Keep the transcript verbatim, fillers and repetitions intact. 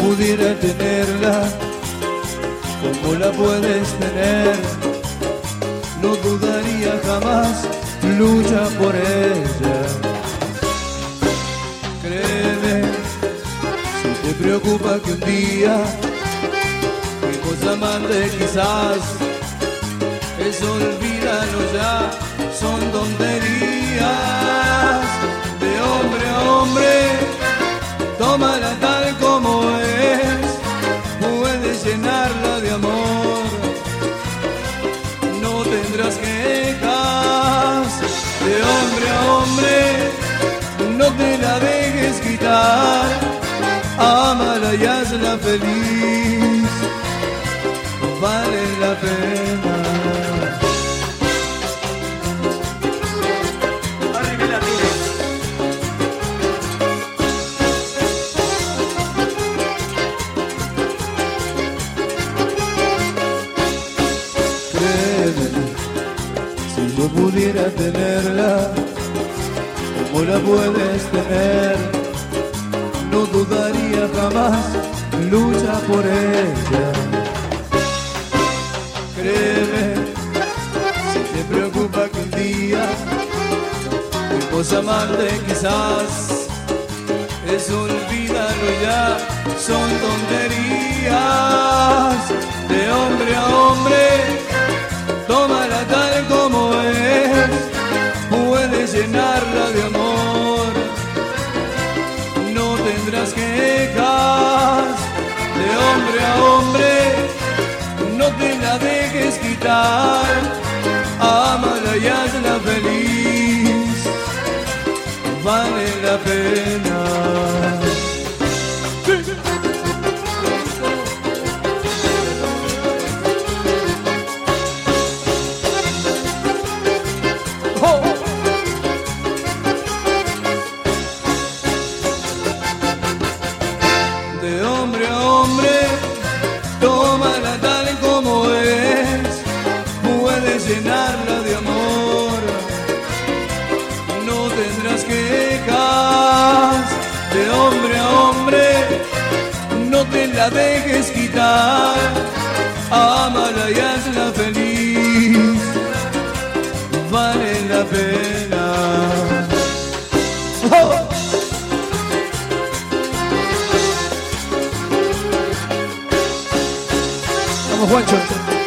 pudiera tenerla como la puedes tener, no dudaría jamás, lucha por ella. Créeme, si te preocupa que un día fuimos amantes quizás, eso olvídalo ya, son tonterías. De hombre a hombre, tómala tal como es, puedes llenarla de amor, no tendrás quejas. De hombre a hombre, no te la dejes quitar, ámala y hazla feliz, vale la pena. Si yo pudiera tenerla como la puedes tener, no dudaría jamás, lucha por ella. Créeme, si te preocupa que un día fuimos amantes quizás, eso olvídalo ya, son tonterías. De hombre a hombre, tómala tal como es, puedes llenarla de amor, no tendrás quejas. De hombre a hombre, no te la dejes quitar, ámala y hazla feliz, vale la pena. De hombre a hombre, tómala tal como es, puedes llenarla de amor, no tendrás quejas. De hombre a hombre, no te la dejes quitar, ámala y hazla feliz, vale la pena. ¡Oh! Vamos, Juancho.